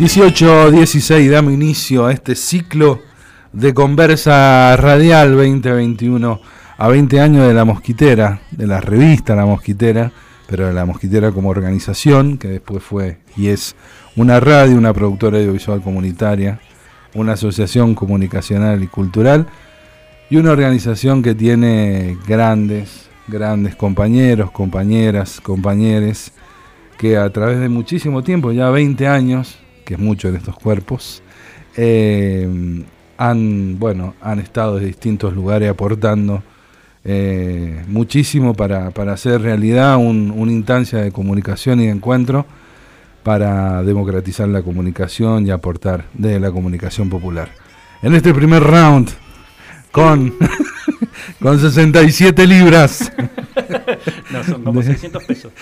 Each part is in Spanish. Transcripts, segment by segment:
18:16, damos inicio a este ciclo de Conversa Radial 2021, a 20 años de La Mosquitera, de la revista La Mosquitera, pero de La Mosquitera como organización, que después fue y es una radio, una productora audiovisual comunitaria, una asociación comunicacional y cultural, y una organización que tiene grandes compañeros, compañeras, compañeres, que a través de muchísimo tiempo, ya 20 años, que es mucho en estos cuerpos, han estado de distintos lugares aportando muchísimo para hacer realidad una instancia de comunicación y de encuentro para democratizar la comunicación y aportar desde la comunicación popular. En este primer round, con 67 libras. No, son como 600 pesos.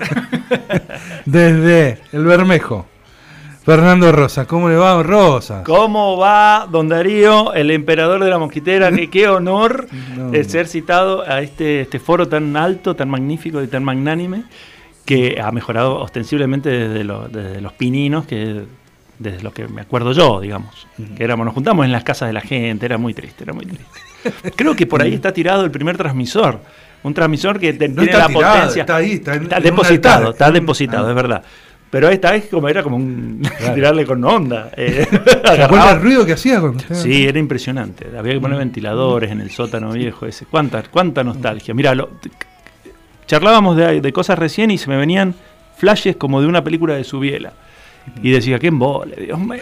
Desde el Bermejo, Fernando Rosa. ¿Cómo le va, Rosa? ¿Cómo va, don Darío, el emperador de La Mosquitera? Qué honor ser citado a este foro tan alto, tan magnífico y tan magnánime, que ha mejorado ostensiblemente desde los pininos, que desde lo que me acuerdo yo, digamos. Que nos juntamos en las casas de la gente, era muy triste. Creo que por ahí está tirado el primer transmisor. Un transmisor que tiene la potencia. Está ahí, está depositado, es verdad. Pero esta vez era como tirarle con onda. ¿Se acuerda el ruido que hacía? Sí, era impresionante. Había que poner ventiladores en el sótano viejo ese. Cuánta nostalgia. Mirá, charlábamos de cosas recién y se me venían flashes como de una película de Subiela. Y decía, qué embole, Dios mío.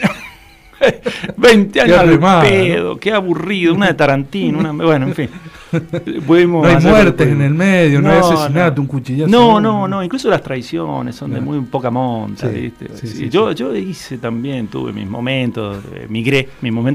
20 años al pedo, qué aburrido, una de Tarantino, bueno, en fin. No hay muertes en el medio, no hay asesinato, un cuchillazo. No, incluso las traiciones son de muy poca monta, ¿viste? Sí. Yo hice también, tuve mis momentos, migré,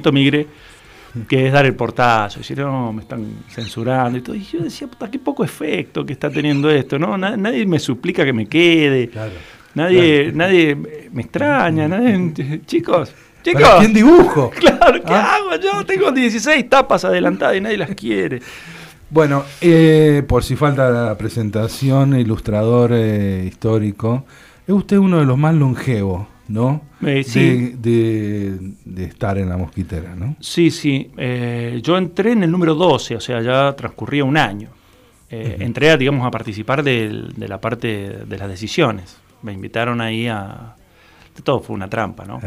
que es dar el portazo, decir, no, me están censurando y todo. Y yo decía, puta, qué poco efecto que está teniendo esto, ¿no? Nadie me suplica que me quede, nadie me extraña, chicos. ¿Para quién dibujo? Claro, ¿qué hago? Yo tengo 16 tapas adelantadas y nadie las quiere. Bueno, por si falta la presentación, ilustrador histórico, es usted uno de los más longevos, ¿no? Sí. De estar en La Mosquitera, ¿no? Sí. Yo entré en el número 12, o sea, ya transcurría un año. Entré a participar de la parte de las decisiones. Me invitaron ahí todo fue una trampa, ¿no?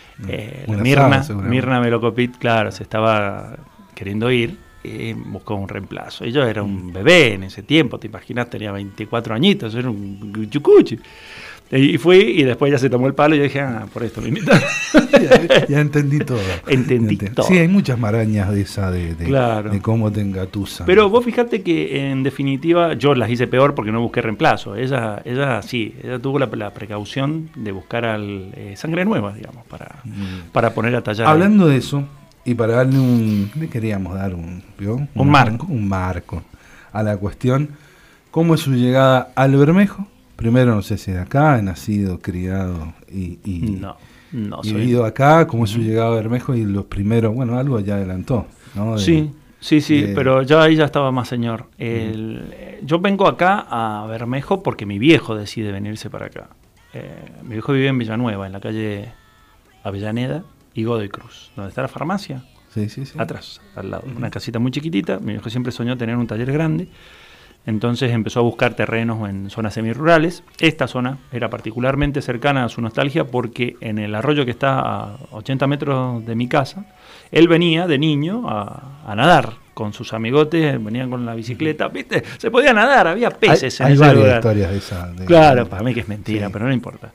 Mirna Melocopit, claro, se estaba queriendo ir y buscó un reemplazo. Y yo era un bebé en ese tiempo, te imaginas, tenía 24 añitos, era un chucuchi. Y fui y después ya se tomó el palo y yo dije, por esto me invitaron. Ya entendí todo. Entendí todo. Sí, hay muchas marañas de esa, de cómo te engatusan. Pero vos fíjate que en definitiva yo las hice peor porque no busqué reemplazo. Ella tuvo la precaución de buscar sangre nueva, digamos, para poner a tallar. Hablando de eso, y para darle le queríamos dar un marco a la cuestión, ¿cómo es su llegada al Bermejo? Primero, no sé si de acá, he nacido, criado y vivido acá, cómo es su llegada a Bermejo y los primeros, algo ya adelantó, ¿no? Sí, pero ya ahí ya estaba más señor. Yo vengo acá a Bermejo porque mi viejo decide venirse para acá. Mi viejo vive en Villanueva, en la calle Avellaneda y Godoy Cruz, donde está la farmacia. Sí. Atrás, al lado. Una casita muy chiquitita. Mi viejo siempre soñó tener un taller grande. Entonces empezó a buscar terrenos en zonas semirurales. Esta zona era particularmente cercana a su nostalgia porque en el arroyo que está a 80 metros de mi casa, él venía de niño a nadar con sus amigotes, venían con la bicicleta, ¿viste? Se podía nadar, había peces en ese lugar. Hay varias historias de esa. Claro, para mí que es mentira, pero no importa.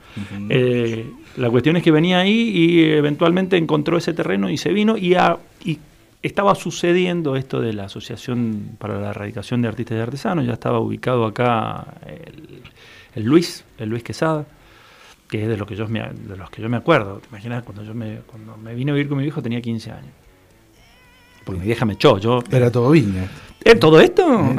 La cuestión es que venía ahí y eventualmente encontró ese terreno y se vino y estaba sucediendo esto de la Asociación para la Erradicación de Artistas y Artesanos. Ya estaba ubicado acá el Luis Quesada, que es de los que yo me acuerdo. ¿Te imaginas? Cuando me vine a vivir con mi viejo tenía 15 años. Porque mi vieja me echó. Era todo viña. ¿Todo esto?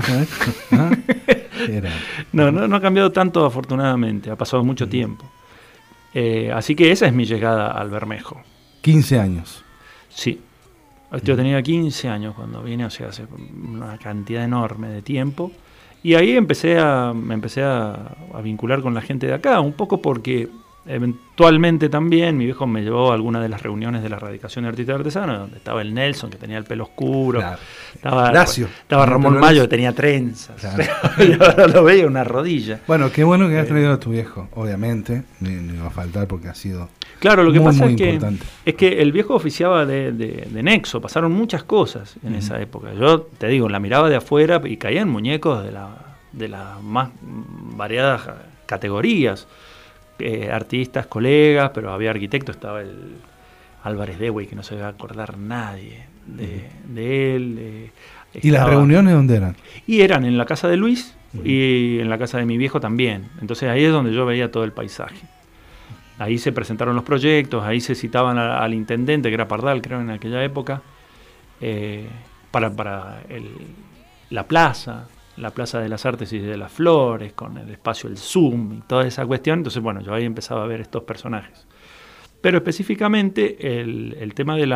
Era. No ha cambiado tanto, afortunadamente. Ha pasado mucho tiempo. Así que esa es mi llegada al Bermejo. 15 años. Sí. Yo tenía 15 años cuando vine, o sea, hace una cantidad enorme de tiempo. Y ahí me empecé a vincular con la gente de acá, un poco porque eventualmente también mi viejo me llevó a alguna de las reuniones de la Radicación de Artistas Artesanos, donde estaba el Nelson, que tenía el pelo oscuro, Claro. estaba Ramón Mayo, que tenía trenzas, Claro. y ahora lo veía una rodilla. Bueno, qué bueno que has traído a tu viejo, obviamente, no iba a faltar porque ha sido Claro, lo que muy, pasa muy es que el viejo oficiaba de nexo, pasaron muchas cosas en esa época. Yo te digo, la miraba de afuera y caían muñecos de las más variadas categorías, artistas, colegas, pero había arquitectos, estaba el Álvarez Dewey, que no se va a acordar nadie de él. ¿Y las reuniones dónde eran? Y eran en la casa de Luis y en la casa de mi viejo también. Entonces ahí es donde yo veía todo el paisaje. Ahí se presentaron los proyectos, ahí se citaban al intendente, que era Pardal, creo, en aquella época, para la Plaza de las Artes y de las Flores, con el espacio El Zoom y toda esa cuestión. Entonces, bueno, yo ahí empezaba a ver estos personajes. Pero específicamente el tema de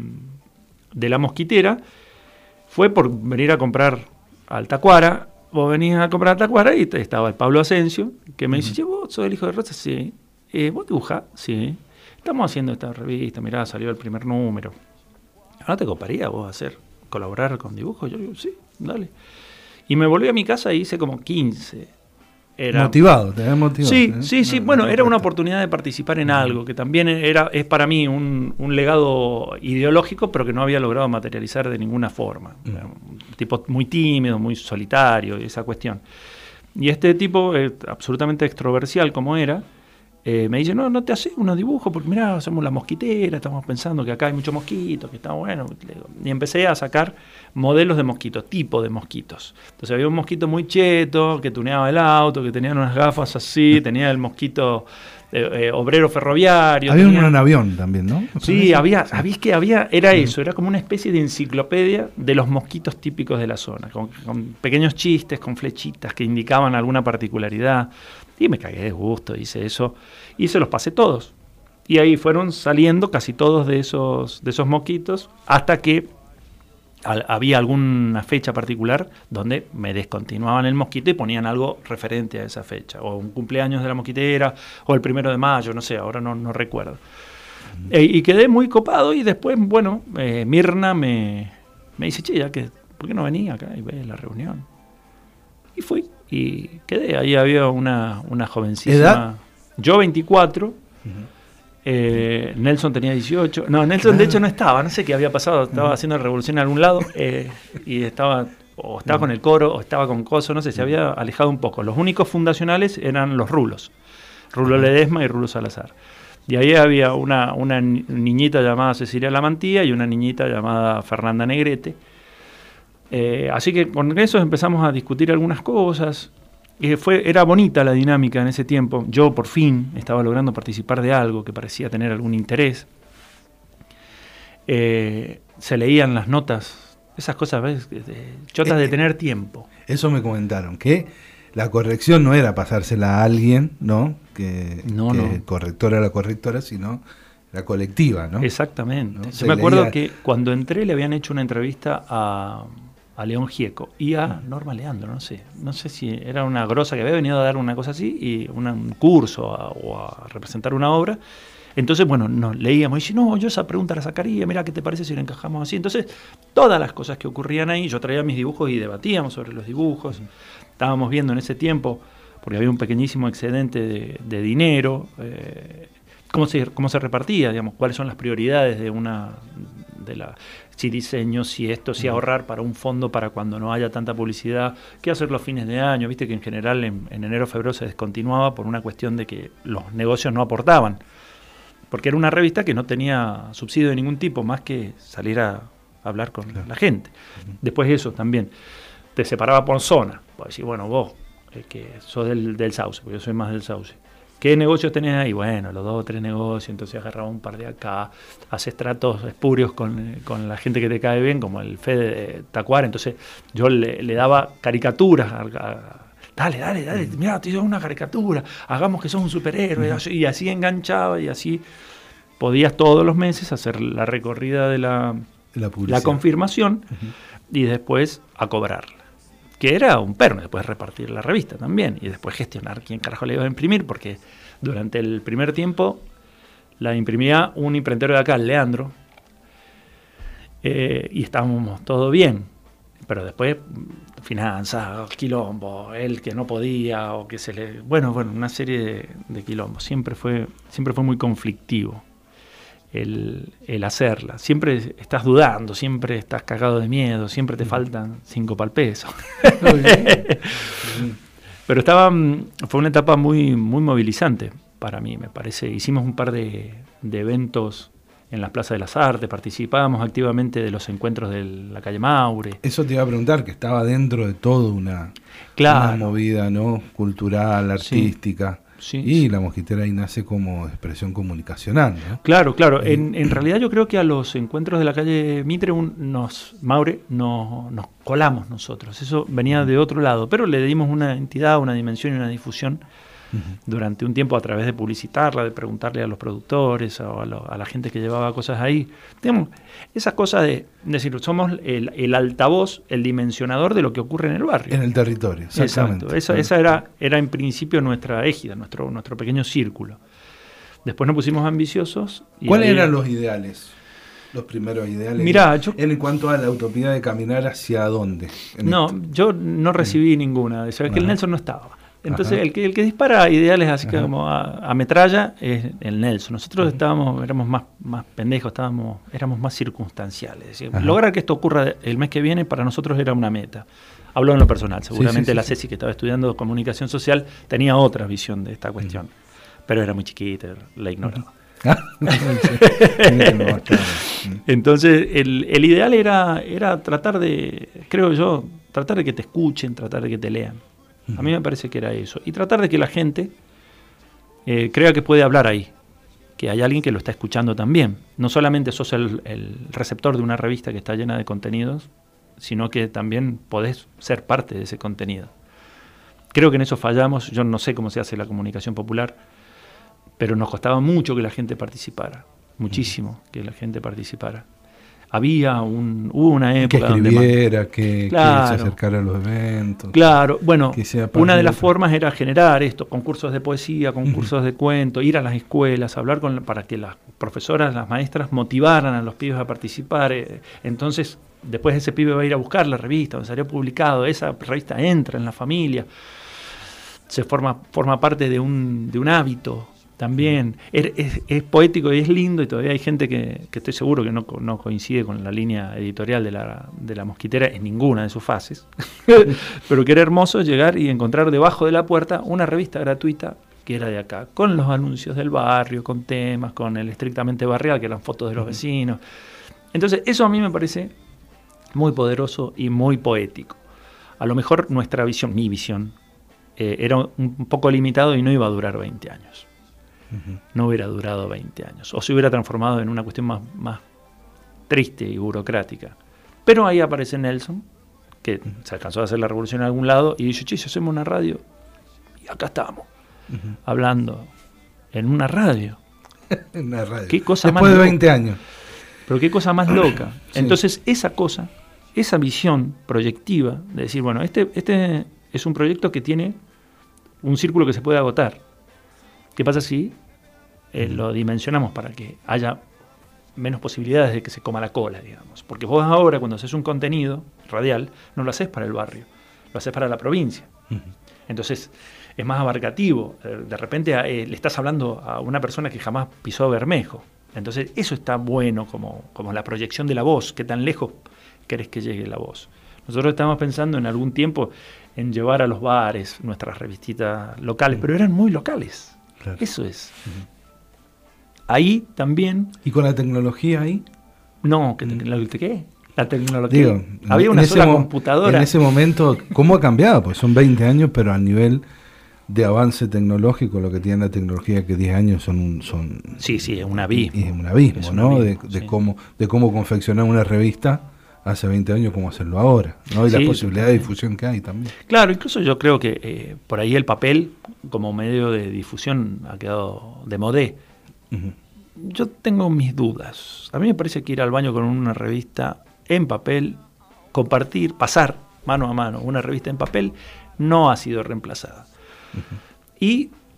la mosquitera fue por venir a comprar al Tacuara. Vos venís a comprar al Tacuara y estaba el Pablo Asensio, que me dice, che, ¿vos sos el hijo de Rosa? Sí. ¿Vos dibujás? Sí. Estamos haciendo esta revista, mirá, salió el primer número. ¿Ahora te coparía vos colaborar con dibujos? Yo digo, sí, dale. Y me volví a mi casa y hice como 15. Motivado, te habías motivado. Sí. Bueno, era una oportunidad de participar en algo, que también es para mí un legado ideológico, pero que no había logrado materializar de ninguna forma. Un tipo muy tímido, muy solitario, esa cuestión. Y este tipo, absolutamente extroversial como era, me dice, no te haces unos dibujos, porque mirá, hacemos la mosquitera, estamos pensando que acá hay muchos mosquitos, que está bueno. Y empecé a sacar modelos de mosquitos, tipo de mosquitos. Entonces había un mosquito muy cheto, que tuneaba el auto, que tenía unas gafas así, tenía el mosquito obrero ferroviario. Había uno en avión también, ¿no? Sí, era eso, era como una especie de enciclopedia de los mosquitos típicos de la zona, con pequeños chistes, con flechitas que indicaban alguna particularidad. Y me cagué de gusto, hice eso y se los pasé todos. Y ahí fueron saliendo casi todos de esos mosquitos, hasta que había alguna fecha particular donde me descontinuaban el mosquito y ponían algo referente a esa fecha, o un cumpleaños de la mosquitera, o el 1 de mayo, no sé, ahora no recuerdo. Y quedé muy copado, y después, bueno, Mirna me dice, che, ¿por qué no venía acá y ves la reunión? Y fui, y quedé. Ahí había una jovencísima. ¿Edad? Yo 24, Nelson tenía 18. No, Nelson de hecho no estaba, no sé qué había pasado, estaba haciendo la revolución en algún lado, y estaba con el coro, o estaba con Coso, no sé, se había alejado un poco. Los únicos fundacionales eran los Rulos, Rulo Ledesma y Rulo Salazar. Y ahí había una niñita llamada Cecilia Lamantía y una niñita llamada Fernanda Negrete. Así que con eso empezamos a discutir algunas cosas. Era bonita la dinámica en ese tiempo. Yo por fin estaba logrando participar de algo que parecía tener algún interés. Se leían las notas, esas cosas, ¿ves? Chotas de tener tiempo. Eso me comentaron, que la corrección no era pasársela a alguien, ¿no? Que el corrector era la correctora, sino la colectiva, ¿no? Exactamente. ¿No? Yo me acuerdo que cuando entré le habían hecho una entrevista a León Gieco y a Norma Leandro, no sé si era una grosa que había venido a dar una cosa así, y un curso o a representar una obra. Entonces, bueno, nos leíamos y dice, no, yo esa pregunta la sacaría, mirá, ¿qué te parece si la encajamos así? Entonces, todas las cosas que ocurrían ahí, yo traía mis dibujos y debatíamos sobre los dibujos. Estábamos viendo en ese tiempo, porque había un pequeñísimo excedente de dinero, cómo se repartía, digamos, cuáles son las prioridades si diseño, si esto, si ahorrar para un fondo para cuando no haya tanta publicidad, qué hacer los fines de año. Viste que en general en enero o febrero se descontinuaba por una cuestión de que los negocios no aportaban, porque era una revista que no tenía subsidio de ningún tipo, más que salir a hablar con la gente. Después eso también, te separaba por zona, vos decís, bueno, vos, que sos del Sauce, porque yo soy más del Sauce, ¿qué negocios tenés ahí? Bueno, los 2 o 3 negocios, entonces agarraba un par de acá, haces tratos espurios con la gente que te cae bien, como el Fede de Tacuara. Entonces yo le daba caricaturas, dale, mirá, te hice una caricatura, hagamos que sos un superhéroe, y así enganchaba, y así podías todos los meses hacer la recorrida de la confirmación, y después a cobrarla. Que era un perno, después repartir la revista también, y después gestionar quién carajo le iba a imprimir, porque Durante el primer tiempo la imprimía un imprentero de acá, el Leandro, y estábamos todo bien. Pero después, finanzas, quilombo, él que no podía, o que se le... Bueno, una serie de quilombos. Siempre fue muy conflictivo el hacerla. Siempre estás dudando, siempre estás cagado de miedo, siempre te faltan 5 pa'l peso. Pero fue una etapa muy, muy movilizante para mí, me parece. Hicimos un par de eventos en la Plaza de las Artes, participábamos activamente de los encuentros de la calle Maure. Eso te iba a preguntar, que estaba dentro de todo una movida, ¿no? Cultural, artística. Sí, y la Mosquitera ahí nace como expresión comunicacional, ¿no? Claro. En realidad yo creo que a los encuentros de la calle Mitre, Maure, nos colamos nosotros. Eso venía de otro lado, pero le dimos una entidad, una dimensión y una difusión durante un tiempo a través de publicitarla, de preguntarle a los productores o a la gente que llevaba cosas ahí. Digamos, esas cosas de decir, somos el altavoz, el dimensionador de lo que ocurre en el barrio. En el territorio, exactamente. Exacto. Esa era en principio nuestra égida, nuestro pequeño círculo. Después nos pusimos ambiciosos. ¿Cuáles eran los ideales? Los primeros ideales. Mirá, en cuanto a la utopía de caminar hacia dónde. Yo no recibí ninguna. Sabes que el Nelson no estaba. Entonces el que dispara ideales así como a metralla es el Nelson. Nosotros éramos más pendejos, éramos más circunstanciales. Es decir, lograr que esto ocurra el mes que viene para nosotros era una meta. Hablo en lo personal, seguramente la Ceci que estaba estudiando comunicación social tenía otra visión de esta cuestión, pero era muy chiquita, la ignoraba. Entonces el ideal era tratar de, creo yo, tratar de que te escuchen, tratar de que te lean. A mí me parece que era eso. Y tratar de que la gente crea que puede hablar ahí, que hay alguien que lo está escuchando también. No solamente sos el receptor de una revista que está llena de contenidos, sino que también podés ser parte de ese contenido. Creo que en eso fallamos. Yo no sé cómo se hace la comunicación popular, pero nos costaba mucho que la gente participara. Muchísimo que la gente participara. Hubo una época que escribiera, que se acercara a los eventos. Claro, bueno, una de las formas era generar concursos de poesía, concursos de cuento, ir a las escuelas, hablar para que las profesoras, las maestras motivaran a los pibes a participar. Entonces, después ese pibe va a ir a buscar la revista donde salió publicado, esa revista entra en la familia, se forma parte de un hábito. También es poético y es lindo, y todavía hay gente que estoy seguro que no coincide con la línea editorial de la Mosquitera en ninguna de sus fases, pero que era hermoso llegar y encontrar debajo de la puerta una revista gratuita que era de acá, con los anuncios del barrio, con temas, con el estrictamente barrial, que eran fotos de los vecinos. Entonces eso a mí me parece muy poderoso y muy poético. A lo mejor mi visión, era un poco limitado y no iba a durar 20 años. No hubiera durado 20 años, o se hubiera transformado en una cuestión más triste y burocrática. Pero ahí aparece Nelson, que se alcanzó a hacer la revolución en algún lado, y dice, si hacemos una radio, y acá estamos, hablando en una radio. En una radio. ¿Qué cosa después más de 20 años. Pero qué cosa más loca. Entonces esa visión proyectiva, de decir, bueno, este es un proyecto que tiene un círculo que se puede agotar. ¿Qué pasa si lo dimensionamos para que haya menos posibilidades de que se coma la cola, digamos? Porque vos ahora, cuando haces un contenido radial, no lo haces para el barrio, lo haces para la provincia. Entonces, es más abarcativo. De repente le estás hablando a una persona que jamás pisó Bermejo. Entonces, eso está bueno como la proyección de la voz. ¿Qué tan lejos querés que llegue la voz? Nosotros estábamos pensando en algún tiempo en llevar a los bares nuestras revistitas locales, pero eran muy locales. Claro. Eso es. Ahí también... ¿Y con la tecnología ahí? No, ¿qué? La tecnología. Digo, había una sola computadora. En ese momento, ¿cómo ha cambiado? Pues son 20 años, pero a nivel de avance tecnológico, lo que tiene la tecnología, que 10 años son sí, es un abismo. Es un abismo, ¿no? De cómo confeccionar una revista hace 20 años, cómo hacerlo ahora, ¿no? Y la posibilidad de difusión que hay también. Claro, incluso yo creo que por ahí el papel como medio de difusión ha quedado de modé. Yo tengo mis dudas. A mí me parece que ir al baño con una revista en papel, compartir, pasar mano a mano una revista en papel, no ha sido reemplazada. Y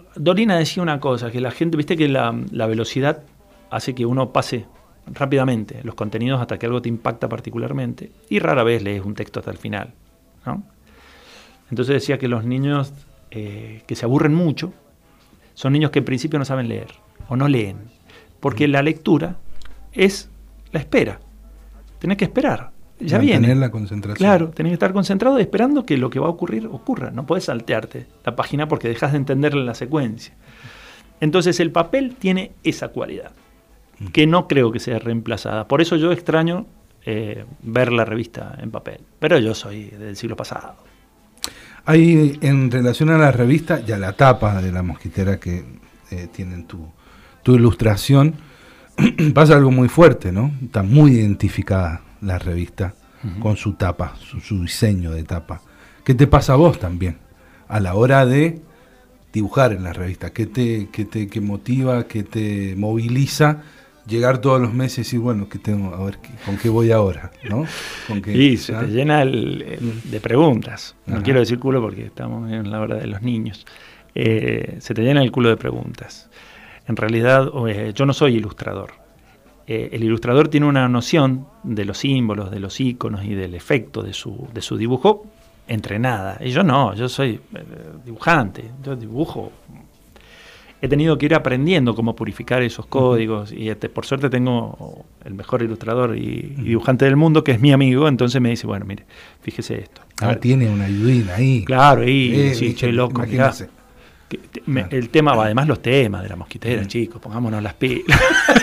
Dolina decía una cosa, que la gente, viste que la velocidad hace que uno pase rápidamente los contenidos hasta que algo te impacta particularmente, y rara vez lees un texto hasta el final, ¿no? Entonces decía que los niños que se aburren mucho son niños que en principio no saben leer o no leen, porque la lectura es la espera. Tenés que esperar, ya viene. Mantener la concentración. Claro, tenés que estar concentrado esperando que lo que va a ocurrir ocurra. No podés saltearte la página porque dejas de entenderle la secuencia. Entonces el papel tiene esa cualidad, que no creo que sea reemplazada. Por eso yo extraño ver la revista en papel. Pero yo soy del siglo pasado. Hay, en relación a la revista y a la tapa de La Mosquitera que tienen tu ilustración, pasa algo muy fuerte, ¿no? Está muy identificada la revista con su tapa, su diseño de tapa. ¿Qué te pasa a vos también a la hora de dibujar en la revista? ¿Qué motiva, qué te moviliza llegar todos los meses y decir, bueno, ¿qué tengo? A ver, ¿con qué voy ahora? ¿No? ¿Con qué, y se te llena de preguntas. No Ajá. quiero decir culo porque estamos en la hora de los niños. Se te llena el culo de preguntas. En realidad, yo no soy ilustrador. El ilustrador tiene una noción de los símbolos, de los iconos y del efecto de su dibujo entrenada. Y yo no, yo soy dibujante, yo dibujo. He tenido que ir aprendiendo cómo purificar esos códigos y por suerte tengo el mejor ilustrador y dibujante del mundo, que es mi amigo, entonces me dice, bueno, mire, fíjese esto. Tiene una ayudina ahí. Claro, y sí, che, loco, mirá. Imagínese. El tema, además los temas de La Mosquitera, chicos, pongámonos las pilas.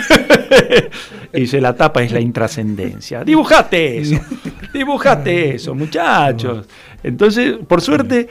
Y dice, la tapa es la intrascendencia. Dibujate eso, muchachos. Entonces, por suerte,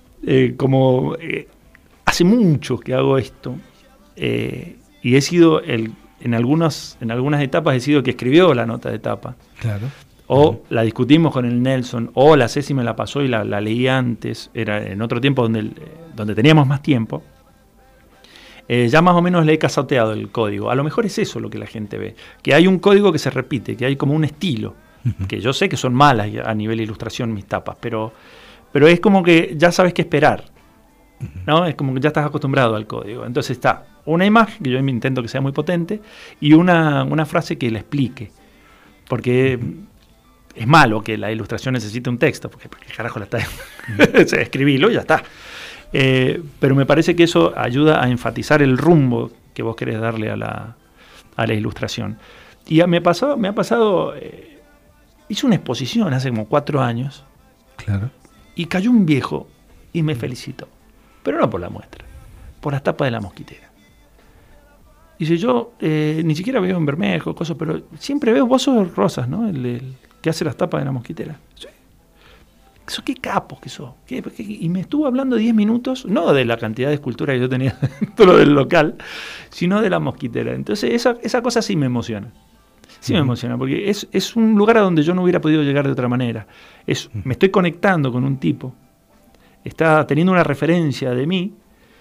hace mucho que hago esto, y he sido en algunas etapas he sido el que escribió la nota de tapa. Claro. O la discutimos con el Nelson, o la Ceci me la pasó y la leí antes, era en otro tiempo donde teníamos más tiempo. Ya más o menos le he casateado el código. A lo mejor es eso lo que la gente ve, que hay un código que se repite, que hay como un estilo, que yo sé que son malas a nivel ilustración mis tapas, pero es como que ya sabes qué esperar, ¿no? Es como que ya estás acostumbrado al código. Entonces está una imagen, que yo intento que sea muy potente, y una frase que la explique, porque es malo que la ilustración necesite un texto, porque carajo la está escribilo y ya está. Pero me parece que eso ayuda a enfatizar el rumbo que vos querés darle a la ilustración. Y me ha pasado, hice una exposición hace como 4 años, Claro. y cayó un viejo y me felicitó, pero no por la muestra, por las tapas de La Mosquitera. Dice, yo ni siquiera veo en Bermejo, cosas, pero siempre veo, vos sos Rosas, ¿no? El que hace las tapas de La Mosquitera. Sí. Eso, qué capos que sos. Y me estuvo hablando 10 minutos, no de la cantidad de esculturas que yo tenía dentro lo del local, sino de La Mosquitera. Entonces esa cosa sí me emociona. Sí me emociona, porque es un lugar a donde yo no hubiera podido llegar de otra manera. Me estoy conectando con un tipo, está teniendo una referencia de mí,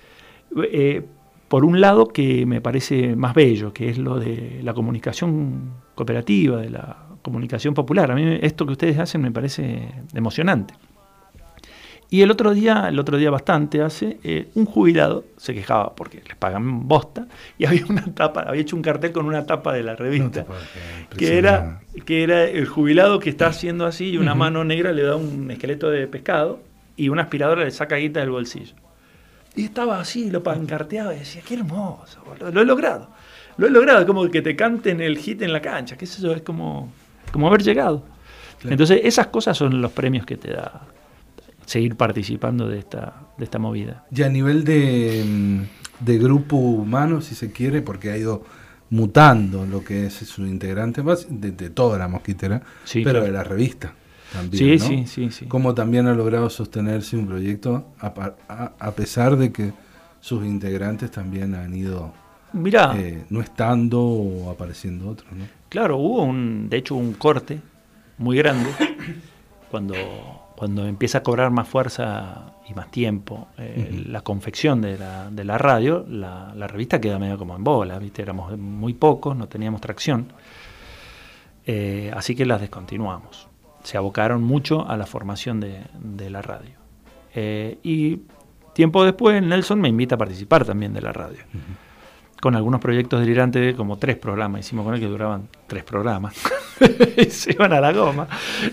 por un lado que me parece más bello, que es lo de la comunicación cooperativa, de la comunicación popular. A mí esto que ustedes hacen me parece emocionante. Y el otro día bastante un jubilado se quejaba porque les pagan bosta, y había hecho un cartel con una tapa de la revista, que era el jubilado que está haciendo así, y una mano negra le da un esqueleto de pescado y una aspiradora le saca guita del bolsillo. Y estaba así, lo pancarteaba y decía, qué hermoso, lo he logrado. Es como que te canten el hit en la cancha, qué sé yo, es como haber llegado. Claro. Entonces esas cosas son los premios que te da seguir participando de esta movida. Y a nivel de grupo humano, si se quiere, porque ha ido mutando lo que es su integrante más de toda La Mosquitera, sí, pero claro, de la revista también, sí, ¿no? Sí. Cómo también ha logrado sostenerse un proyecto a pesar de que sus integrantes también han ido no estando o apareciendo otros, ¿no? Claro, hubo de hecho un corte muy grande cuando empieza a cobrar más fuerza y más tiempo la confección de la radio, la revista queda medio como en bola, ¿viste? Éramos muy pocos, no teníamos tracción, así que las descontinuamos. Se abocaron mucho a la formación de la radio. Y Tiempo después, Nelson me invita a participar también de la radio. Con algunos proyectos delirantes, como 3 programas. Hicimos con él que duraban 3 programas. Y se iban a la goma.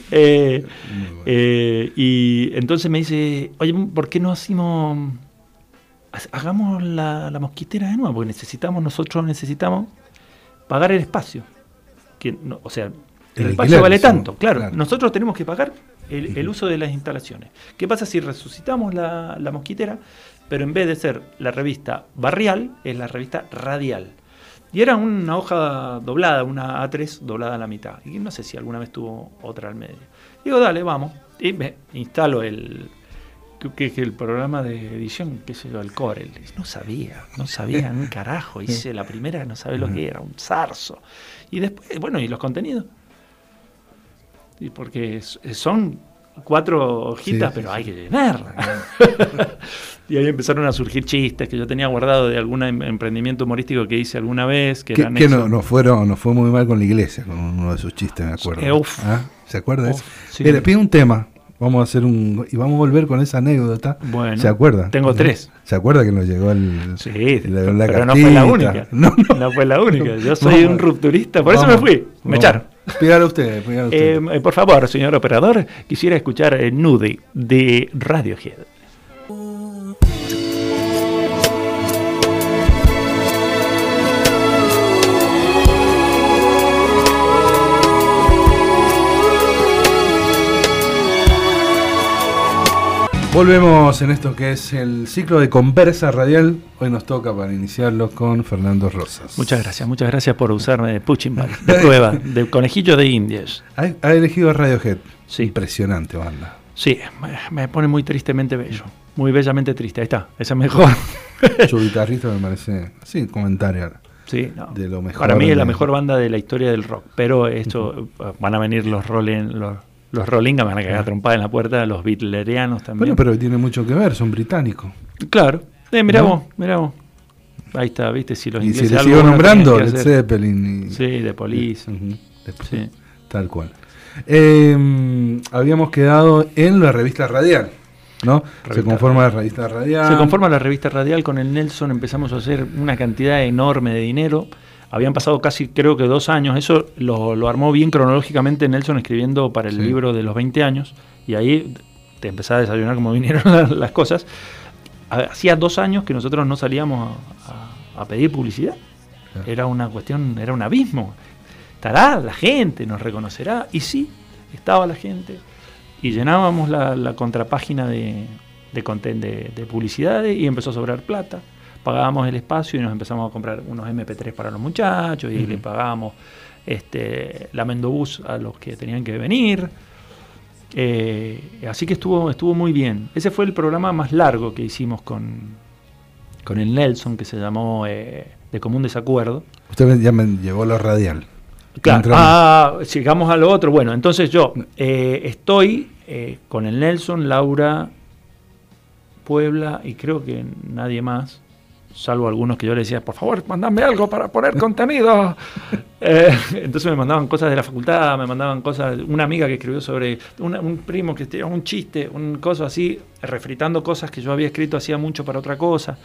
Y entonces me dice, oye, ¿por qué no hagamos la mosquitera de nuevo? Porque nosotros necesitamos pagar el espacio. O sea, el espacio vale tanto. Claro, nosotros tenemos que pagar el uso de las instalaciones. ¿Qué pasa si resucitamos la mosquitera? Pero en vez de ser la revista barrial, es la revista radial. Y era una hoja doblada, una A3 doblada a la mitad. Y no sé si alguna vez tuvo otra al medio. Digo, dale, vamos. Y me instalo el programa de edición, qué sé yo, el Corel. No sabía un carajo. Hice la primera, no sabía lo que era, un zarzo. Y después, bueno, y los contenidos. Y porque son 4 hojitas, pero hay que llenarlas. Y ahí empezaron a surgir chistes que yo tenía guardado de algún emprendimiento humorístico que hice alguna vez. Que no fue muy mal con la iglesia, con uno de sus chistes, me acuerdo. ¿Se acuerda de eso? Sí. Mire, pide un tema. Vamos a hacer y vamos a volver con esa anécdota. Bueno, ¿se acuerda? Tengo 3. ¿Se acuerda que nos llegó la pero cartita? No fue la única. No fue la única. Yo soy un rupturista, por eso me fui. Me echaron. Pídalo usted. Por favor, señor operador, quisiera escuchar Nude de Radiohead. Volvemos en esto que es el ciclo de Conversa Radial. Hoy nos toca para iniciarlo con Fernando Rosas. Muchas gracias por usarme de punching ball, de prueba, de conejillo de indias. Ha elegido Radiohead. Sí. Impresionante banda. Sí, me pone muy tristemente bello, muy bellamente triste. Ahí está, esa es mejor. Su guitarrista me parece, sí, comentario. Sí, no. De lo mejor. Para mí es la mejor banda de la historia del rock, pero esto van a venir los Rolling, me van a cagar trompada en la puerta, los Beatlerianos también. Bueno, pero tiene mucho que ver, son británicos. Claro, mirá vos. Ahí está, viste, si los y ingleses si le sigo nombrando, Led Zeppelin. Sí, The Police. Sí. Tal cual. Habíamos quedado en la revista radial, ¿no? Se conforma la revista radial. Se conforma la revista radial, con el Nelson empezamos a hacer una cantidad enorme de dinero. Habían pasado casi, creo que 2 años. Eso lo armó bien cronológicamente Nelson escribiendo para el libro de los 20 años. Y ahí te empezás a desayunar como vinieron las cosas. Hacía 2 años que nosotros no salíamos a pedir publicidad. Era una cuestión, era un abismo. Estará la gente, nos reconocerá. Y sí, estaba la gente. Y llenábamos la contrapágina de publicidades y empezó a sobrar plata. Pagábamos el espacio y nos empezamos a comprar unos MP3 para los muchachos y le pagábamos la Mendobús a los que tenían que venir. Así que estuvo muy bien. Ese fue el programa más largo que hicimos con el Nelson, que se llamó De Común Desacuerdo. Usted ya me llevó lo radial. Claro. Llegamos a lo otro. Bueno, entonces yo estoy con el Nelson, Laura, Puebla y creo que nadie más, salvo algunos que yo le decía, por favor, mandame algo para poner contenido. Entonces me mandaban cosas de la facultad, me mandaban cosas, una amiga que escribió sobre un primo que tenía un chiste, un coso así, refritando cosas que yo había escrito hacía mucho para otra cosa.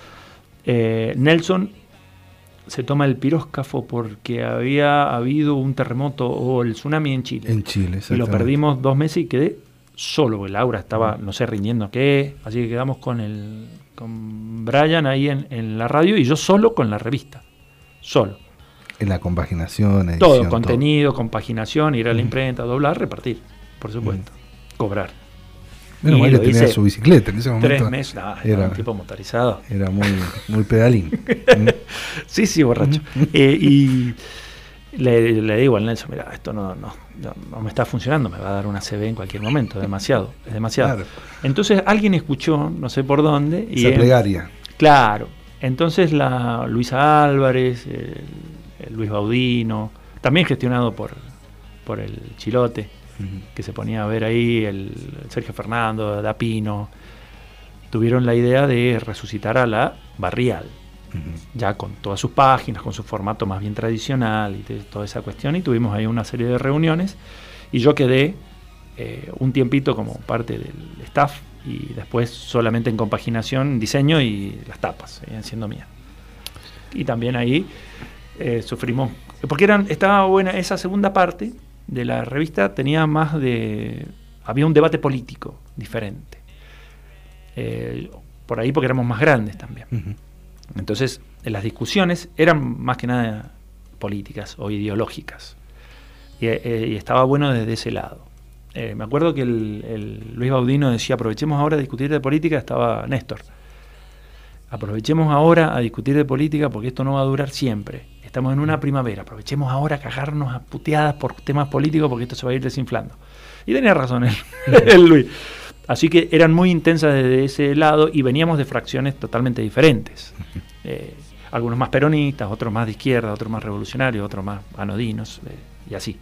Nelson se toma el piróscafo porque había habido un terremoto o el tsunami en Chile. En Chile, y lo perdimos 2 meses y quedé solo, porque Laura estaba, no sé, rindiendo qué, así que quedamos con Brian ahí en la radio y yo solo con la revista, solo. En la compaginación, edición, todo, contenido, compaginación, ir a la imprenta, doblar, repartir, por supuesto, cobrar. Menos mal que tenía su bicicleta en ese momento. 3 meses, era un tipo motorizado. Era muy pedalín. Sí, borracho. Y le digo al Nelson, mira, esto no me está funcionando, me va a dar una CB en cualquier momento, es demasiado. Claro. Entonces alguien escuchó, no sé por dónde. Esa plegaria. Claro. Entonces la Luisa Álvarez, el Luis Baudino, también gestionado por el Chilote, que se ponía a ver ahí, el Sergio Fernando, Dapino, tuvieron la idea de resucitar a la barrial. Ya con todas sus páginas, con su formato más bien tradicional y toda esa cuestión, y tuvimos ahí una serie de reuniones y yo quedé un tiempito como parte del staff y después solamente en compaginación, diseño y las tapas, seguían siendo mías. Y también ahí sufrimos, porque estaba buena esa segunda parte de la revista, había un debate político diferente. Por ahí porque éramos más grandes también. Uh-huh. Entonces, las discusiones eran más que nada políticas o ideológicas. Y estaba bueno desde ese lado. Me acuerdo que el Luis Baudino decía, aprovechemos ahora a discutir de política, estaba Néstor. Aprovechemos ahora a discutir de política porque esto no va a durar siempre. Estamos en una primavera, aprovechemos ahora a cagarnos a puteadas por temas políticos porque esto se va a ir desinflando. Y tenía razón el Luis. Así que eran muy intensas desde ese lado y veníamos de fracciones totalmente diferentes. Algunos más peronistas, otros más de izquierda, otros más revolucionarios, otros más anodinos, y así.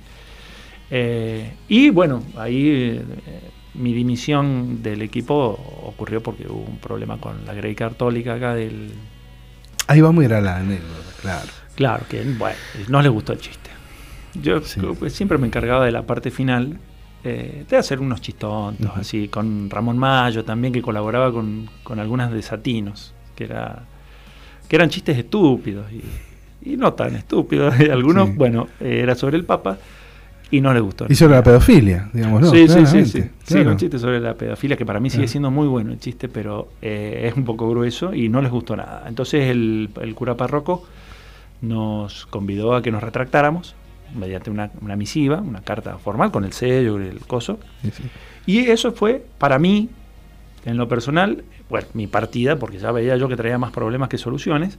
Y bueno, ahí mi dimisión del equipo ocurrió porque hubo un problema con la Grey Católica acá del... Ahí vamos a ir a la anécdota, claro. Claro, que bueno, no les gustó el chiste. Yo siempre me encargaba de la parte final, de hacer unos chistontos, uh-huh. Así, con Ramón Mayo también, que colaboraba con algunas desatinos, que eran chistes estúpidos y no tan estúpidos. Algunos, sí. Bueno, era sobre el Papa y no le gustó. Y sobre la pedofilia, digamos, ¿no? Sí, un chiste sobre la pedofilia, que para mí sigue siendo muy bueno el chiste, pero es un poco grueso y no les gustó nada. Entonces el cura párroco nos convidó a que nos retractáramos mediante una misiva, una carta formal con el sello y el coso. Sí. Y eso fue, para mí, en lo personal, bueno, mi partida, porque ya veía yo que traía más problemas que soluciones,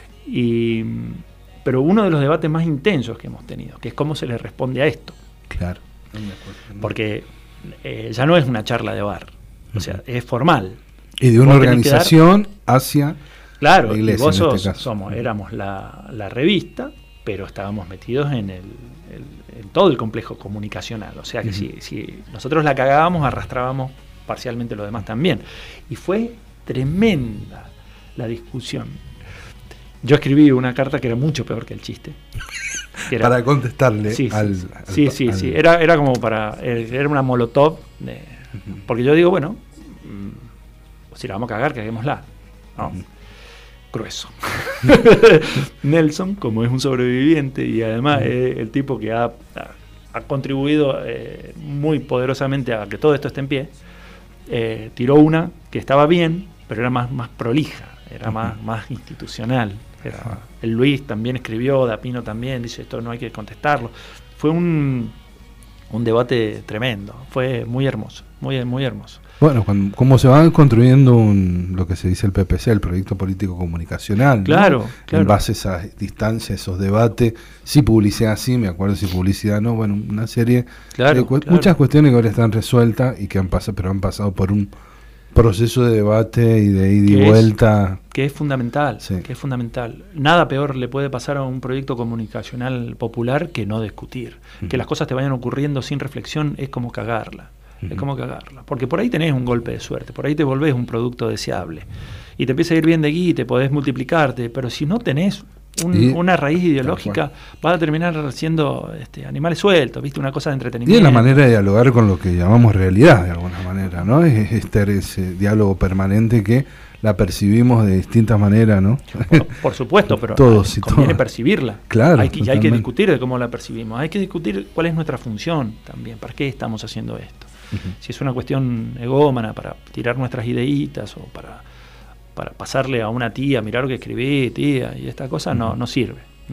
pero uno de los debates más intensos que hemos tenido, que es cómo se le responde a esto. Claro. Porque ya no es una charla de bar, o sea, es formal. Y de una organización hacia claro, la iglesia, y vos en este caso. éramos la revista, pero estábamos metidos en todo el complejo comunicacional. O sea que uh-huh. si nosotros la cagábamos, arrastrábamos parcialmente lo demás también. Y fue tremenda la discusión. Yo escribí una carta que era mucho peor que el chiste. Para contestarle al... Sí. Era como era una molotov. Uh-huh. Porque yo digo, bueno, si la vamos a cagar, caguémosla. No. Uh-huh. Grueso. Nelson, como es un sobreviviente y además es el tipo que ha contribuido muy poderosamente a que todo esto esté en pie, tiró una que estaba bien, pero era más prolija, era más institucional. El Luis también escribió, Dapino también, dice esto no hay que contestarlo. Fue un debate tremendo, fue muy hermoso, muy hermoso. Bueno, como se va construyendo lo que se dice el PPC, el Proyecto Político Comunicacional, claro, ¿no? Claro. En base a esas distancias, esos debates, si publicidad sí, me acuerdo, si publicidad no, bueno, una serie de muchas cuestiones que ahora están resueltas y que han pasado por un proceso de debate y de ida y vuelta. Que es fundamental, que es fundamental. Nada peor le puede pasar a un proyecto comunicacional popular que no discutir. Uh-huh. Que las cosas te vayan ocurriendo sin reflexión es como cagarla. Es como cagarla, porque por ahí tenés un golpe de suerte, por ahí te volvés un producto deseable y te empieza a ir bien de guita, podés multiplicarte, pero si no tenés una raíz ideológica, vas a terminar siendo animales sueltos, ¿viste? Una cosa de entretenimiento. Y es la manera de dialogar con lo que llamamos realidad, de alguna manera, ¿no? Es ese diálogo permanente que la percibimos de distintas maneras, ¿no? Por supuesto, pero conviene percibirla. Claro, hay que discutir de cómo la percibimos, hay que discutir cuál es nuestra función también, para qué estamos haciendo esto. Uh-huh. Si es una cuestión egómana para tirar nuestras ideitas o para pasarle a una tía, mirar lo que escribí, tía, y esta cosa no sirve.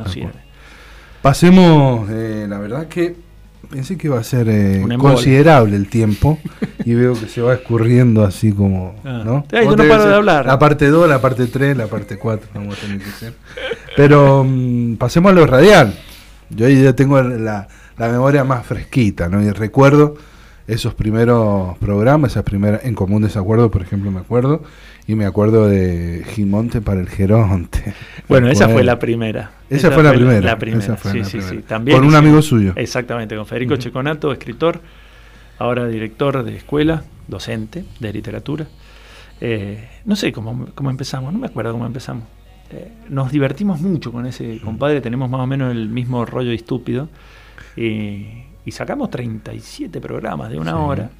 Pasemos, la verdad que pensé que iba a ser considerable el tiempo y veo que se va escurriendo así como, ¿no? Yo no paro de hablar. La parte 2, la parte 3, la parte 4, vamos a tener que hacer. Pero pasemos a lo radial. Yo ahí ya tengo la memoria más fresquita, ¿no? Y recuerdo esos primeros programas, esas primeras, En Común Desacuerdo, por ejemplo, me acuerdo de Gimonte para el Geronte. Bueno, esa fue la primera. Esa fue la primera. Sí. También con un amigo suyo. Exactamente, con Federico Checonato, escritor, ahora director de escuela, docente de literatura. No sé cómo empezamos, no me acuerdo cómo empezamos. Nos divertimos mucho con ese compadre, tenemos más o menos el mismo rollo estúpido. Y sacamos 37 programas de una hora.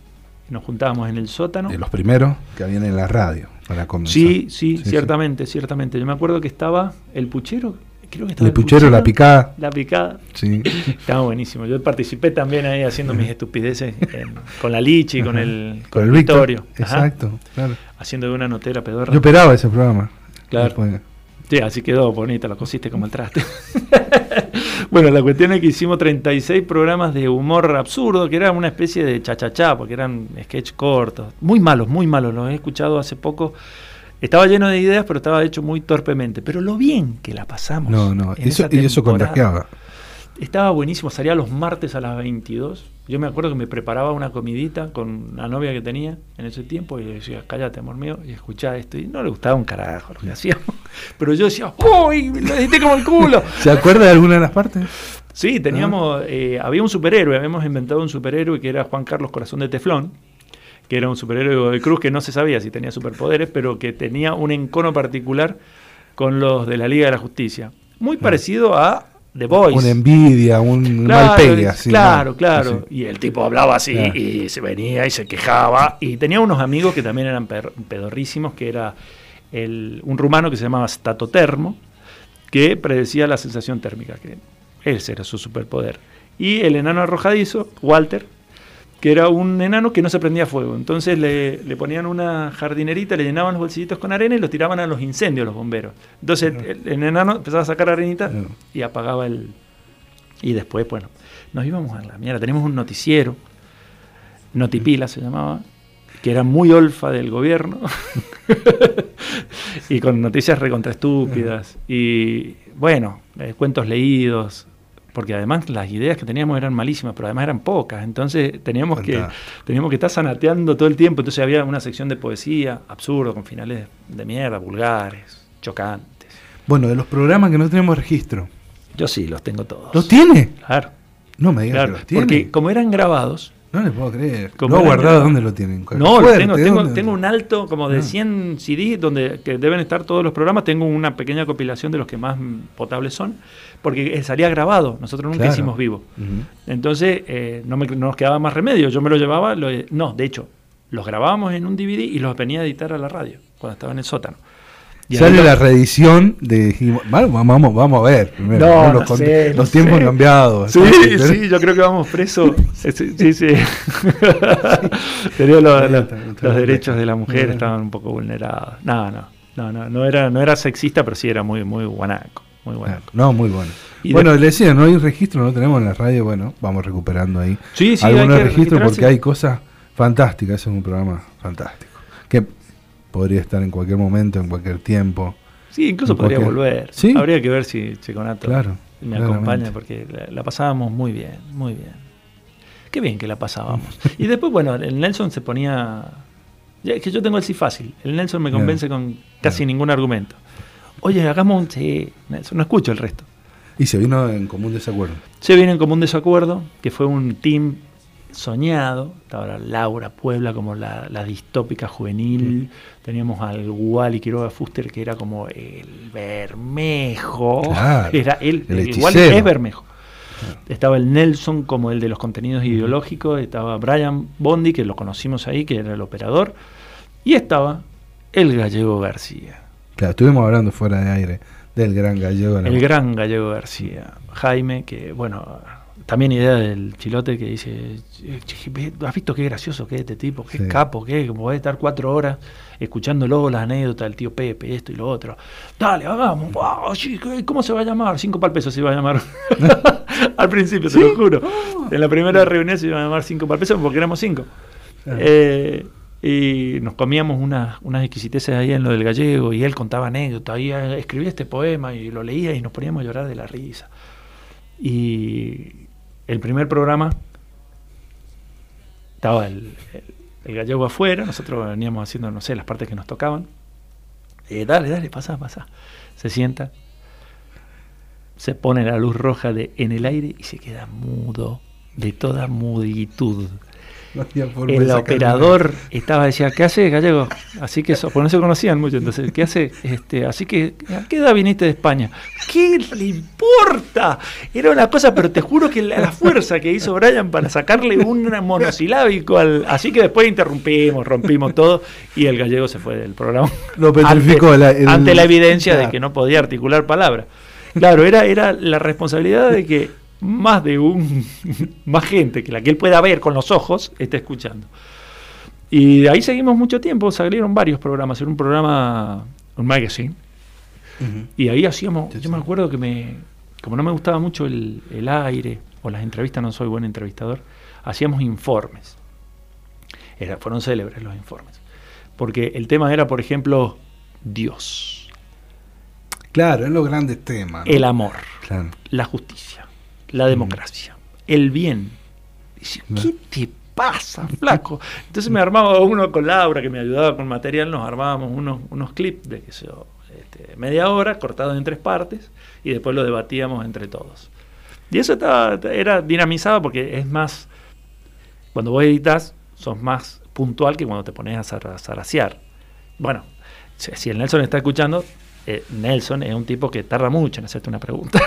nos juntábamos en el sótano. De los primeros que habían en la radio para comenzar. Sí, ciertamente. Yo me acuerdo que estaba el puchero, creo que estaba el puchero, la picada. La picada. Sí. Estaba buenísimo. Yo participé también ahí haciendo mis estupideces con la Lichi, con el Victorio. Exacto, claro. Haciendo de una notera pedorra. Yo operaba ese programa. Claro. Después. Sí, así quedó bonita, lo cosiste como el traste. Bueno, la cuestión es que hicimos 36 programas de humor absurdo, que era una especie de cha-cha-cha, porque eran sketch cortos. Muy malos, los he escuchado hace poco. Estaba lleno de ideas, pero estaba hecho muy torpemente. Pero lo bien que la pasamos. Eso contagiaba. Estaba buenísimo, salía los martes a las 22. Yo me acuerdo que me preparaba una comidita con la novia que tenía en ese tiempo y le decía, cállate, amor mío, y escuchá esto. Y no le gustaba un carajo lo que hacíamos. Pero yo decía, ¡uy! Lo edité como el culo. ¿Se acuerda de alguna de las partes? Sí, teníamos, había un superhéroe, habíamos inventado un superhéroe que era Juan Carlos Corazón de Teflón, que era un superhéroe de Cruz que no se sabía si tenía superpoderes, pero que tenía un encono particular con los de la Liga de la Justicia. Muy parecido a The Boys. Una envidia, un mal pegue. Así, claro. Y el tipo hablaba así y se venía y se quejaba. Y tenía unos amigos que también eran pedorrísimos, que era un rumano que se llamaba Statotermo, que predecía la sensación térmica, que ese era su superpoder. Y el enano arrojadizo, Walter, que era un enano que no se prendía fuego. Entonces le ponían una jardinerita, le llenaban los bolsillitos con arena y los tiraban a los incendios los bomberos. Entonces el enano empezaba a sacar arenita y apagaba el... Y después, bueno, nos íbamos a la mierda. Teníamos un noticiero, Notipila se llamaba, que era muy olfa del gobierno y con noticias recontraestúpidas y, bueno, cuentos leídos, porque además las ideas que teníamos eran malísimas, pero además eran pocas, entonces teníamos que estar zanateando todo el tiempo. Entonces había una sección de poesía absurdo, con finales de mierda, vulgares, chocantes. Bueno, de los programas que no tenemos registro. Yo sí, los tengo todos. ¿Los tiene? Claro. No me digas que los tiene. Porque como eran grabados... No les puedo creer. ¿No guardado dónde lo tienen? No, tengo un alto como de 100 CDs que deben estar todos los programas. Tengo una pequeña compilación de los que más potables son, porque salía grabado. Nosotros nunca hicimos vivo. Entonces no nos quedaba más remedio. Yo me lo llevaba. De hecho, los grabábamos en un DVD y los venía a editar a la radio cuando estaba en el sótano. Y sale la reedición de... Vamos a ver primero. Los tiempos han cambiado. Sí, yo creo que vamos presos. Sí. Pero los derechos de la mujer estaban un poco vulnerados. No era sexista, pero sí era muy guanaco. Muy guanaco. No, muy bueno. Bueno, le decía, no hay registro, no tenemos en la radio. Bueno, vamos recuperando ahí algunos registros porque hay cosas fantásticas. Ese es un programa fantástico. Que podría estar en cualquier momento, en cualquier tiempo. Sí, incluso podría volver. ¿Sí? Habría que ver si Checonato me acompaña, porque la pasábamos muy bien, muy bien. Qué bien que la pasábamos. Y después, bueno, el Nelson se ponía... Es que yo tengo el sí fácil. El Nelson me convence con casi ningún argumento. Oye, hagamos un... Sí, Nelson, no escucho el resto. Y se vino en común desacuerdo. Se vino en común desacuerdo, que fue un team soñado. Estaba Laura Puebla como la distópica juvenil. Teníamos al Wally Quiroga Fuster, que era como el Bermejo. Claro, el Wally es Bermejo. Claro. Estaba el Nelson como el de los contenidos ideológicos. Estaba Brian Bondi, que lo conocimos ahí, que era el operador. Y estaba el Gallego García. Claro, estuvimos hablando fuera de aire del gran Gallego. El gran Gallego García. Jaime, que bueno... También idea del Chilote que dice, ¿has visto qué gracioso que es este tipo? Qué capo, que puede estar 4 horas escuchando luego las anécdotas del tío Pepe, esto y lo otro. Dale, hagamos. Wow, ¿cómo se va a llamar? 5 pal peso se iba a llamar. Al principio, te lo juro. En la primera reunión se iba a llamar 5 pal peso porque éramos 5. Y nos comíamos unas exquisiteces ahí en lo del Gallego y él contaba anécdotas. Y escribía este poema y lo leía y nos poníamos a llorar de la risa. Y... el primer programa estaba el Gallego afuera, nosotros veníamos haciendo, no sé, las partes que nos tocaban. Dale, pasa. Se sienta, se pone la luz roja en el aire y se queda mudo, de toda muditud. el operador decía, ¿qué hace, Gallego? Así que porque no se conocían mucho, entonces, ¿qué hace? Así que, ¿a qué edad viniste de España? ¿Qué le importa? Era una cosa, pero te juro que la fuerza que hizo Brian para sacarle un monosilábico así que después rompimos todo, y el Gallego se fue del programa. Lo petrificó ante la evidencia de que no podía articular palabras. Claro, era la responsabilidad de que más gente que la que él pueda ver con los ojos esté escuchando. Y de ahí seguimos mucho tiempo, salieron varios programas, era un magazine, y ahí hacíamos, yo me acuerdo que como no me gustaba mucho el aire o las entrevistas, no soy buen entrevistador, hacíamos informes. Fueron célebres los informes, porque el tema era, por ejemplo, Dios. Claro, es los grandes temas, ¿no? El amor, claro. La justicia, la democracia, el bien. Dice, ¿qué te pasa, flaco? Entonces me armaba uno con Laura, que me ayudaba con material, nos armábamos unos clips de media hora, cortados en 3 partes, y después lo debatíamos entre todos. Y eso era dinamizado porque es más, cuando vos editas, sos más puntual que cuando te pones a zarasear. Bueno, si el Nelson está escuchando, Nelson es un tipo que tarda mucho en hacerte una pregunta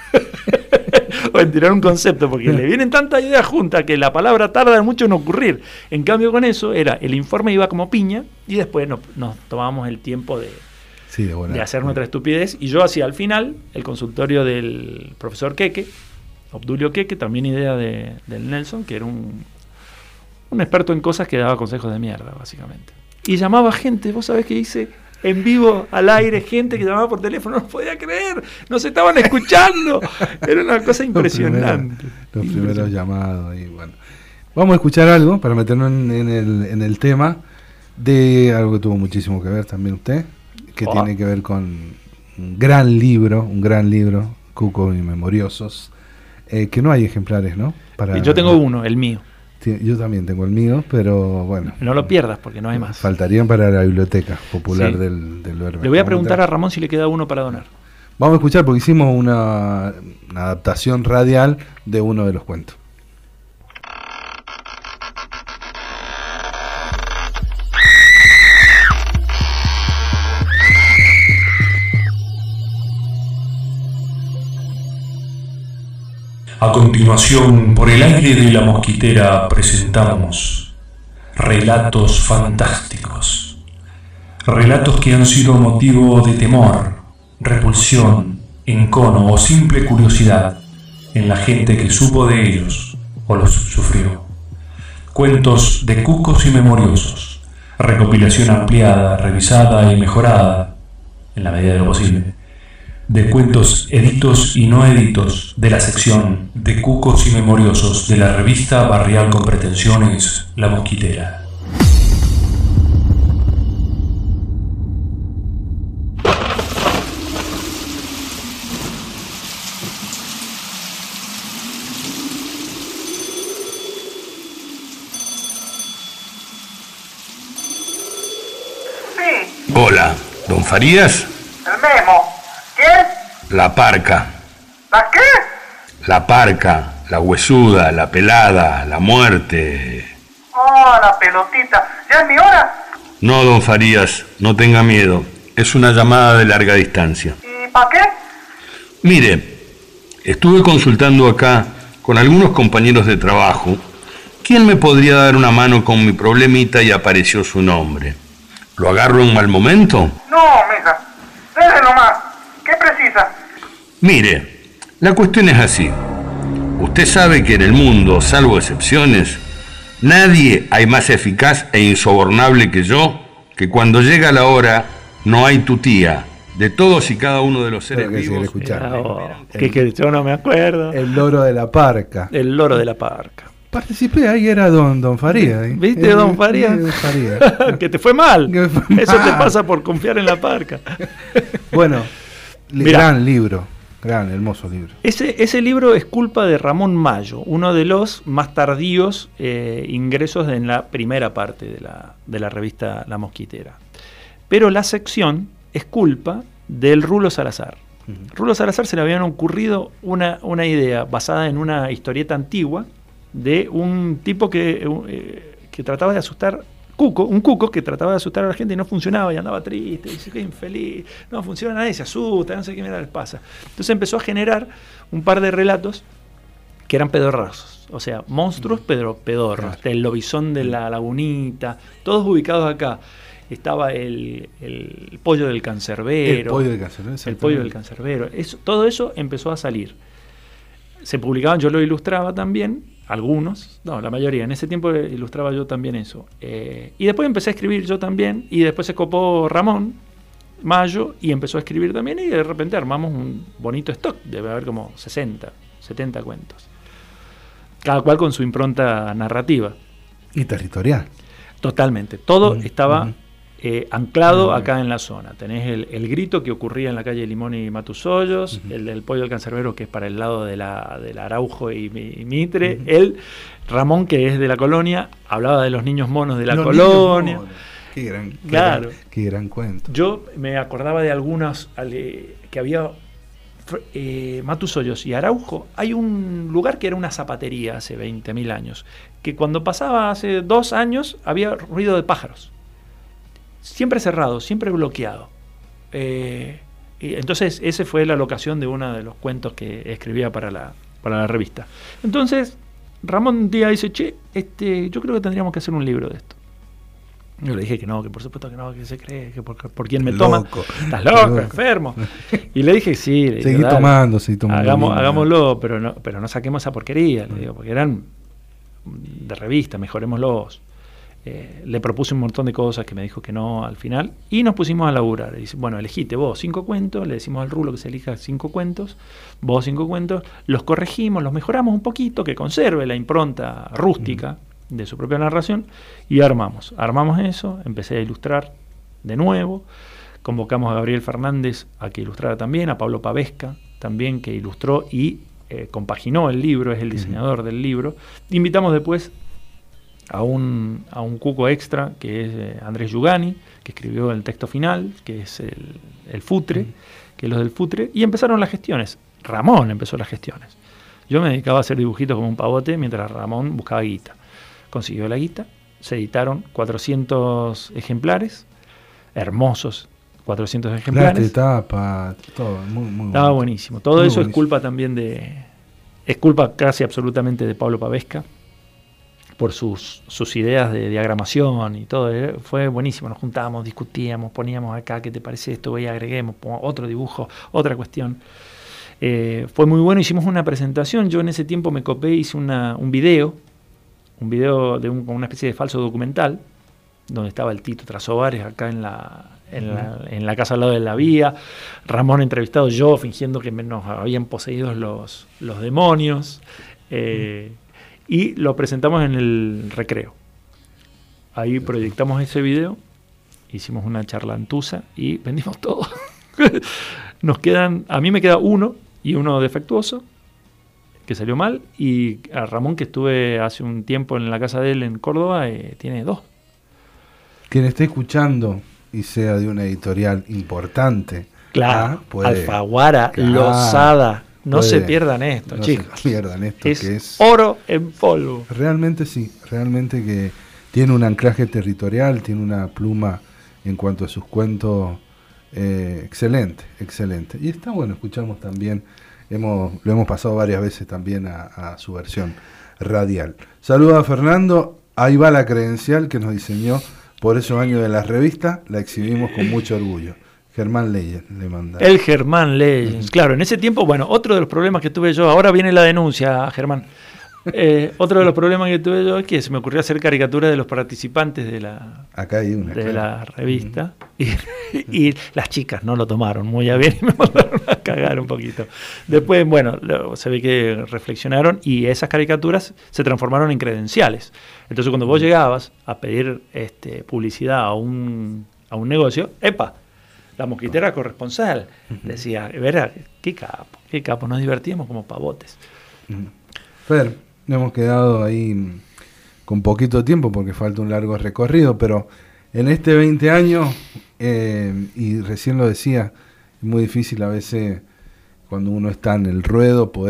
o en tirar un concepto, porque le vienen tantas ideas juntas que la palabra tarda mucho en ocurrir. En cambio, con eso el informe iba como piña, y después nos tomábamos el tiempo de hacer nuestra estupidez, y yo hacía al final el consultorio del profesor Queque, Obdulio Queque, también idea del Nelson, que era un experto en cosas que daba consejos de mierda, básicamente. Y llamaba gente, vos sabés que hice en vivo, al aire, gente que llamaba por teléfono, no podía creer, nos estaban escuchando. Era una cosa impresionante. Los primeros llamados. Y bueno, vamos a escuchar algo para meternos en el tema de algo que tuvo muchísimo que ver también usted, que tiene que ver con un gran libro, Cucos y Memoriosos, que no hay ejemplares, ¿no? Yo tengo uno, el mío. Yo también tengo el mío, pero bueno. No lo pierdas porque no hay más. Faltarían para la biblioteca popular del Verbe. Le voy a preguntar a Ramón si le queda uno para donar. Vamos a escuchar porque hicimos una adaptación radial de uno de los cuentos. A continuación, por el aire de la mosquitera presentamos relatos fantásticos. Relatos que han sido motivo de temor, repulsión, encono o simple curiosidad en la gente que supo de ellos o los sufrió. Cuentos de Cucos y Memoriosos. Recopilación ampliada, revisada y mejorada, en la medida de lo posible, de cuentos editos y no editos de la sección de Cucos y Memoriosos de la revista barrial con pretensiones La Mosquitera. Sí. Hola, ¿don Farías? El mismo. ¿Quién? La Parca. ¿La qué? La Parca, la huesuda, la pelada, la muerte. Oh, la pelotita. ¿Ya es mi hora? No, don Farías, no tenga miedo. Es una llamada de larga distancia. ¿Y para qué? Mire, estuve consultando acá con algunos compañeros de trabajo. ¿Quién me podría dar una mano con mi problemita? Y apareció su nombre. ¿Lo agarro en mal momento? No, mija. Dele nomás. ¿Qué precisa? Mire, la cuestión es así. Usted sabe que en el mundo, salvo excepciones, nadie hay más eficaz e insobornable que yo, que cuando llega la hora no hay tutía de todos y cada uno de los seres vivos. Que yo no me acuerdo. El loro de la Parca. El loro de la Parca. Participé, ahí era don Farías. ¿Viste, don Farías? Que te fue mal. Eso te pasa por confiar en la Parca. Bueno, gran libro, gran, hermoso libro. Ese libro es culpa de Ramón Mayo, uno de los más tardíos ingresos en la primera parte de la revista La Mosquitera. Pero la sección es culpa del Rulo Salazar. Rulo Salazar se le habían ocurrido una idea basada en una historieta antigua de un tipo que trataba de asustar, un cuco que trataba de asustar a la gente y no funcionaba y andaba triste, y dice que infeliz, no funciona, nadie se asusta, no sé qué mierda les pasa. Entonces empezó a generar un par de relatos que eran pedorrazos, o sea, monstruos pedorros, el lobizón de la lagunita, todos ubicados acá. Estaba el pollo del cancerbero. El pollo del cancerbero. Todo eso empezó a salir. Se publicaban, yo lo ilustraba también, algunos, no, la mayoría. En ese tiempo ilustraba yo también eso. Y después empecé a escribir yo también, y después se copó Ramón Mayo y empezó a escribir también, y de repente armamos un bonito stock. Debe haber como 60, 70 cuentos. Cada cual con su impronta narrativa. Y territorial. Totalmente. Todo estaba anclado acá en la zona. Tenés el grito que ocurría en la calle Limón y Matusollos, el del pollo del cancerbero, que es para el lado de la Araujo y Mitre, el Ramón, que es de la colonia, hablaba de los niños monos de la colonia. Qué gran cuento. Yo me acordaba de algunas que había Matusollos y Araujo. Hay un lugar que era una zapatería hace 20.000 años, que cuando pasaba hace 2 años había ruido de pájaros. Siempre cerrado, siempre bloqueado. Y entonces, esa fue la locación de uno de los cuentos que escribía para la revista. Entonces, Ramón un día dice, che, yo creo que tendríamos que hacer un libro de esto. Yo le dije que no, que por supuesto que no, que se cree, que por quién me toma. Estás loco, enfermo. Y le dije, sí. Seguí tomando. Hagámoslo, pero no saquemos esa porquería, le digo, porque eran de revista, mejorémoslos. Le propuse un montón de cosas que me dijo que no al final, y nos pusimos a laburar. Dice, bueno, elegiste vos 5 cuentos, le decimos al Rulo que se elija 5 cuentos, vos 5 cuentos, los corregimos, los mejoramos un poquito, que conserve la impronta rústica de su propia narración, y armamos eso. Empecé a ilustrar de nuevo, convocamos a Gabriel Fernández a que ilustrara también, a Pablo Pavesca también, que ilustró y compaginó el libro, es el diseñador del libro. Invitamos después a un cuco extra, que es Andrés Yugani, que escribió el texto final, que es el Futre, que es lo del Futre, y empezaron las gestiones. Ramón empezó las gestiones. Yo me dedicaba a hacer dibujitos como un pavote, mientras Ramón buscaba guita. Consiguió la guita, se editaron 400 ejemplares, hermosos 400 ejemplares. Tapa, todo, muy estaba buenísimo. Todo muy eso buenísimo. Es culpa también es culpa casi absolutamente de Pablo Pavesca, por sus ideas de diagramación y todo. Fue buenísimo, nos juntábamos, discutíamos, poníamos acá, ¿qué te parece esto? Voy, agreguemos otro dibujo, otra cuestión. Fue muy bueno, hicimos una presentación, yo en ese tiempo me copé, hice un video de una especie de falso documental, donde estaba el Tito Trasovares acá en la casa al lado de la vía, Ramón entrevistado, yo fingiendo que nos habían poseído los demonios, y lo presentamos en el recreo. Ahí proyectamos ese video, hicimos una charlantuza y vendimos todo. A mí me queda uno y uno defectuoso, que salió mal, y a Ramón, que estuve hace un tiempo en la casa de él en Córdoba, tiene 2. Quien esté escuchando y sea de una editorial importante, claro, Alfaguara, Losada, no se pierdan esto, chicos. No se pierdan esto, que es oro en polvo. Realmente sí, realmente que tiene un anclaje territorial, tiene una pluma en cuanto a sus cuentos excelente. Y está bueno, escuchamos también, lo hemos pasado varias veces también a su versión radial. Saludos a Fernando, ahí va la credencial que nos diseñó por esos años de la revista, la exhibimos con mucho orgullo. Germán Leyes le manda. El Germán Leyes, claro, en ese tiempo, bueno, otro de los problemas que tuve yo, ahora viene la denuncia, Germán. Otro de los problemas que tuve yo es que se me ocurrió hacer caricaturas de los participantes de la revista, y las chicas no lo tomaron muy a bien y me mandaron a cagar un poquito. Después, bueno, se ve que reflexionaron y esas caricaturas se transformaron en credenciales. Entonces, cuando vos llegabas a pedir publicidad a un negocio, ¡epa! La Mosquitera corresponsal. Decía, verá, qué capo, nos divertíamos como pavotes. Fer, hemos quedado ahí con poquito tiempo porque falta un largo recorrido, pero en este 20 años, y recién lo decía, es muy difícil a veces cuando uno está en el ruedo poder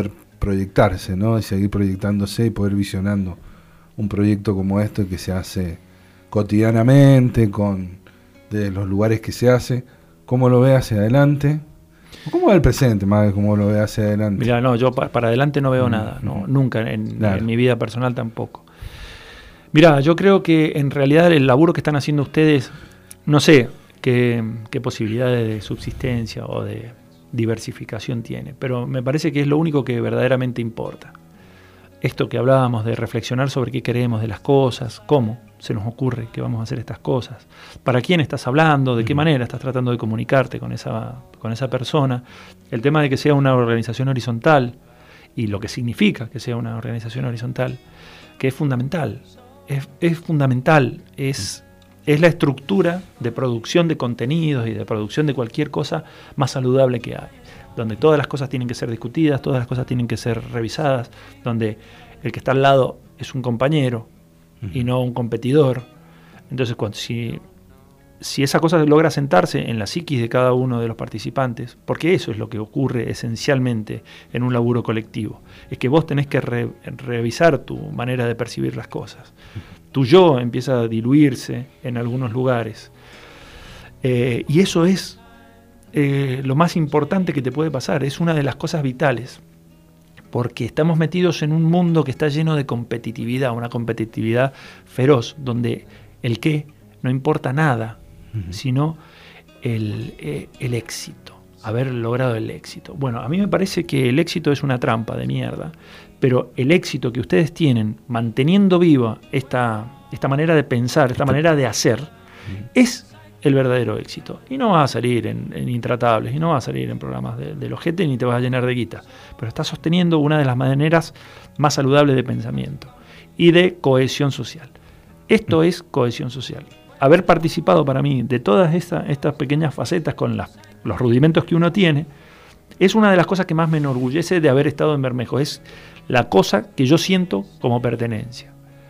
proyectarse, ¿no? Y seguir proyectándose y poder visionando un proyecto como este que se hace cotidianamente, de los lugares que se hace, cómo lo ve hacia adelante, cómo ve el presente, más que cómo lo ve hacia adelante. Mira, no, yo para adelante no veo nada, no, nunca, en mi vida personal tampoco. Mira, yo creo que en realidad el laburo que están haciendo ustedes, no sé qué posibilidades de subsistencia o de diversificación tiene, pero me parece que es lo único que verdaderamente importa. Esto que hablábamos de reflexionar sobre qué queremos de las cosas, cómo se nos ocurre que vamos a hacer estas cosas, para quién estás hablando, de qué manera estás tratando de comunicarte con esa persona, el tema de que sea una organización horizontal y lo que significa que sea una organización horizontal, que es fundamental, es fundamental, es la estructura de producción de contenidos y de producción de cualquier cosa más saludable que hay, donde todas las cosas tienen que ser discutidas, todas las cosas tienen que ser revisadas, donde el que está al lado es un compañero y no un competidor. Entonces, si esa cosa logra sentarse en la psiquis de cada uno de los participantes, porque eso es lo que ocurre esencialmente en un laburo colectivo, es que vos tenés que revisar tu manera de percibir las cosas. Tu yo empieza a diluirse en algunos lugares. Y eso es lo más importante que te puede pasar, es una de las cosas vitales, porque estamos metidos en un mundo que está lleno de competitividad, una competitividad feroz, donde el qué no importa nada, sino el éxito, haber logrado el éxito. Bueno, a mí me parece que el éxito es una trampa de mierda, pero el éxito que ustedes tienen manteniendo viva esta manera de pensar, esta manera de hacer, es el verdadero éxito. Y no vas a salir en Intratables, y no vas a salir en programas del ojete, ni te vas a llenar de guita. Pero estás sosteniendo una de las maneras más saludables de pensamiento y de cohesión social. Esto es cohesión social. Haber participado para mí de todas estas pequeñas facetas con los rudimentos que uno tiene, es una de las cosas que más me enorgullece de haber estado en Bermejo. Es la cosa que yo siento como pertenencia.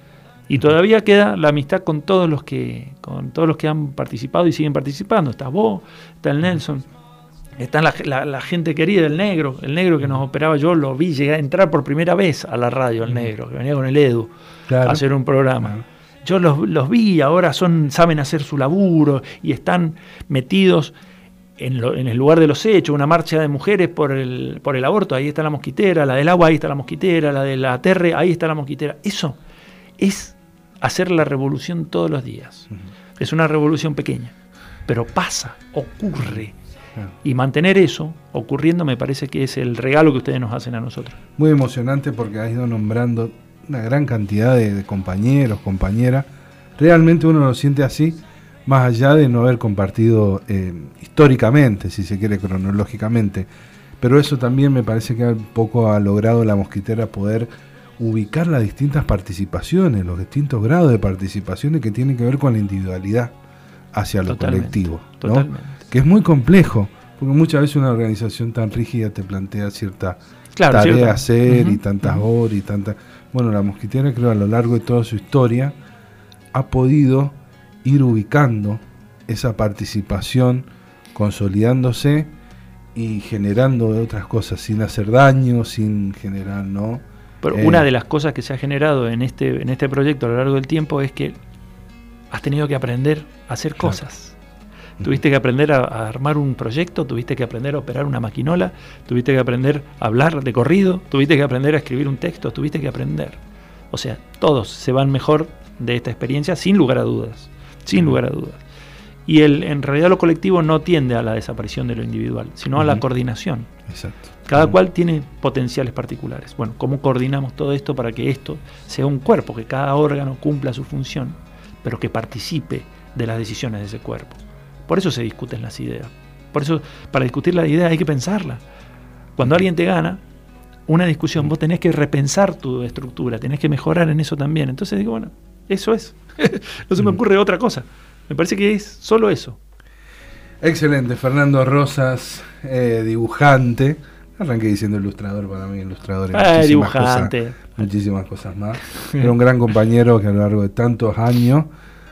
Y todavía queda la amistad con todos los que han participado y siguen participando. Está vos, está el Nelson, está la gente querida, el negro que nos operaba. Yo lo vi, llegué a entrar por primera vez a la radio, el negro, que venía con el Edu a hacer un programa. Yo los vi, ahora saben hacer su laburo y están metidos en el lugar de los hechos. Una marcha de mujeres por el aborto, ahí está la mosquitera, la del agua, ahí está la mosquitera, la de la terre, ahí está la mosquitera. Eso es hacer la revolución todos los días. Es una revolución pequeña, pero pasa, ocurre. Y mantener eso ocurriendo me parece que es el regalo que ustedes nos hacen a nosotros. Muy emocionante porque has ido nombrando una gran cantidad de compañeros, compañeras. Realmente uno lo siente así, más allá de no haber compartido históricamente, si se quiere, cronológicamente. Pero eso también me parece que un poco ha logrado la mosquitera poder ubicar las distintas participaciones, los distintos grados de participaciones que tienen que ver con la individualidad hacia lo colectivo, ¿no? Totalmente. Que es muy complejo, porque muchas veces una organización tan rígida te plantea cierta tarea a hacer y tantas horas y tantas... Bueno, la mosquitera creo a lo largo de toda su historia ha podido ir ubicando esa participación, consolidándose y generando otras cosas, sin hacer daño, sin generar, ¿no? Pero una de las cosas que se ha generado en este proyecto a lo largo del tiempo es que has tenido que aprender a hacer cosas. Tuviste que aprender a armar un proyecto, tuviste que aprender a operar una maquinola, tuviste que aprender a hablar de corrido, tuviste que aprender a escribir un texto, tuviste que aprender. O sea, todos se van mejor de esta experiencia sin lugar a dudas, sin lugar a dudas. Y en realidad lo colectivo no tiende a la desaparición de lo individual, sino a la coordinación. Exacto. Cada cual tiene potenciales particulares. Bueno, ¿cómo coordinamos todo esto para que esto sea un cuerpo, que cada órgano cumpla su función, pero que participe de las decisiones de ese cuerpo? Por eso se discuten las ideas. Por eso, para discutir la idea hay que pensarla. Cuando alguien te gana una discusión, vos tenés que repensar tu estructura, tenés que mejorar en eso también. Entonces digo, bueno, eso es. No se me ocurre otra cosa. Me parece que es solo eso. Excelente, Fernando Rosas, dibujante. Arranqué diciendo ilustrador, para mí ilustrador es dibujante. Muchísimas cosas más. Era un gran compañero que a lo largo de tantos años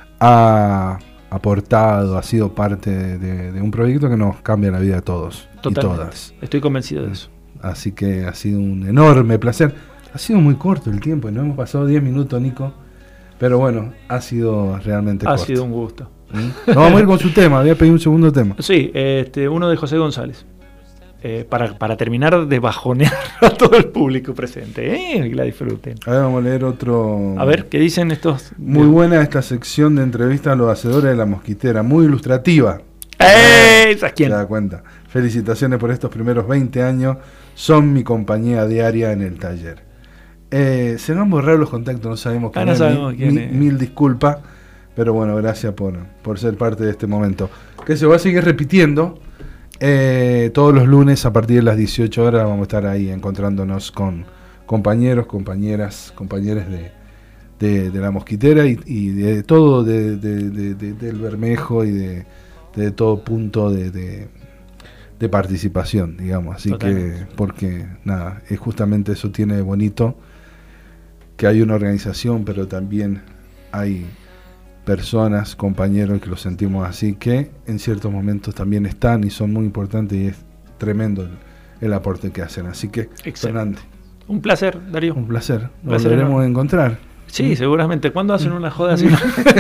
ha aportado, ha sido parte de un proyecto que nos cambia la vida a todos. Totalmente. Y todas. Estoy convencido de eso. Así que ha sido un enorme placer. Ha sido muy corto el tiempo, no hemos pasado 10 minutos, Nico. Pero bueno, ha sido realmente corto. Ha sido un gusto. Nos vamos a ir con su tema, voy a pedir un segundo tema. Sí, uno de José González. Para terminar de bajonear a todo el público presente, que la disfruten. A ver, vamos a leer otro. A ver, ¿qué dicen estos? Muy buena esta sección de entrevistas a los hacedores de La Mosquitera, muy ilustrativa. ¿Sabes quién? Se da cuenta. Felicitaciones por estos primeros 20 años, son mi compañía diaria en el taller. Se nos han borrado los contactos, no sabemos quién no es. sabemos quién es. Mil disculpas, pero bueno, gracias por ser parte de este momento. Que se va a seguir repitiendo. Todos los lunes a partir de las 18 horas vamos a estar ahí encontrándonos con compañeros, compañeras, compañeros de La Mosquitera y de todo del Bermejo y de todo punto de participación, digamos. Así Totalmente. que, porque nada, es justamente eso tiene de bonito, que hay una organización, pero también hay personas, compañeros que los sentimos así, que en ciertos momentos también están y son muy importantes y es tremendo el aporte que hacen. Así que, Fernando, un placer, Darío. un placer. Nos volveremos a encontrar. Sí, seguramente. ¿Cuándo hacen una joda así?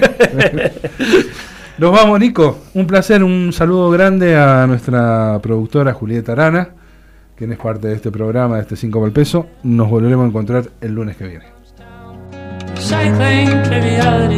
Nos vamos, Nico. Un placer, un saludo grande a nuestra productora Julieta Arana, quien es parte de este programa, de este 5 por el peso. Nos volveremos a encontrar el lunes que viene. Cycling triviality.